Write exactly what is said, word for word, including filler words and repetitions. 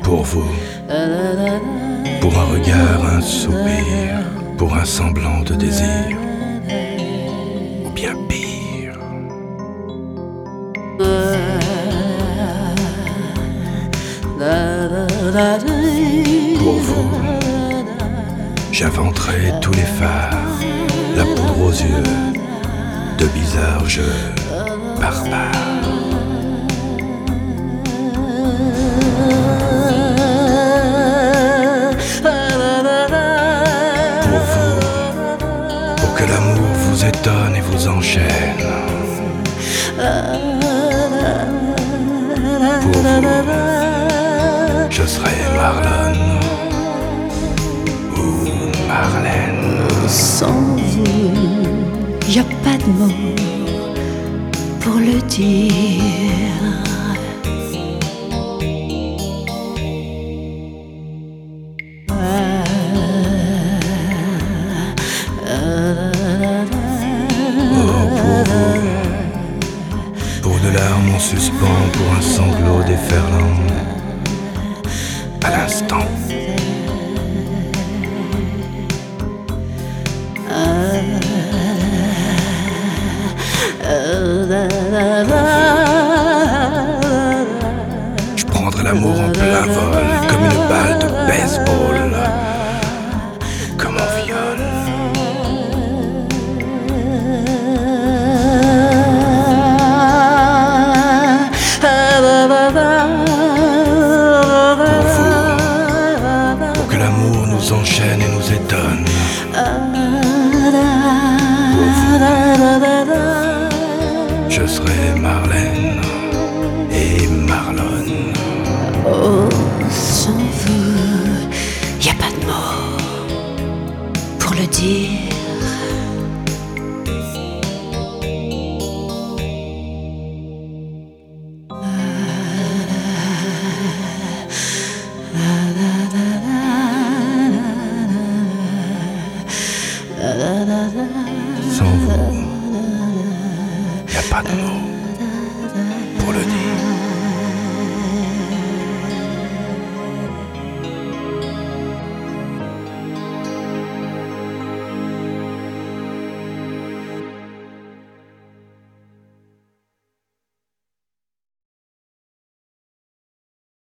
Pour vous, pour un regard, un soupir, pour un semblant de désir, ou bien pire. Pour vous, j'inventerai tous les phares, la poudre aux yeux, de bizarres jeux barbares. Pour vous, pour que l'amour vous étonne et vous enchaîne. Pour vous, je serai Marlon ou Marlène. Sans vous, y a pas de mots pour le dire. Pour de larmes en suspens, pour un sanglot déferlant à l'instant. Je prendrai l'amour en plein vol, comme une balle de baseball, comme un viol. L'amour nous enchaîne et nous étonne. Je serai Marlène et Marlon. Oh, sans vous, y a pas de mots pour le dire.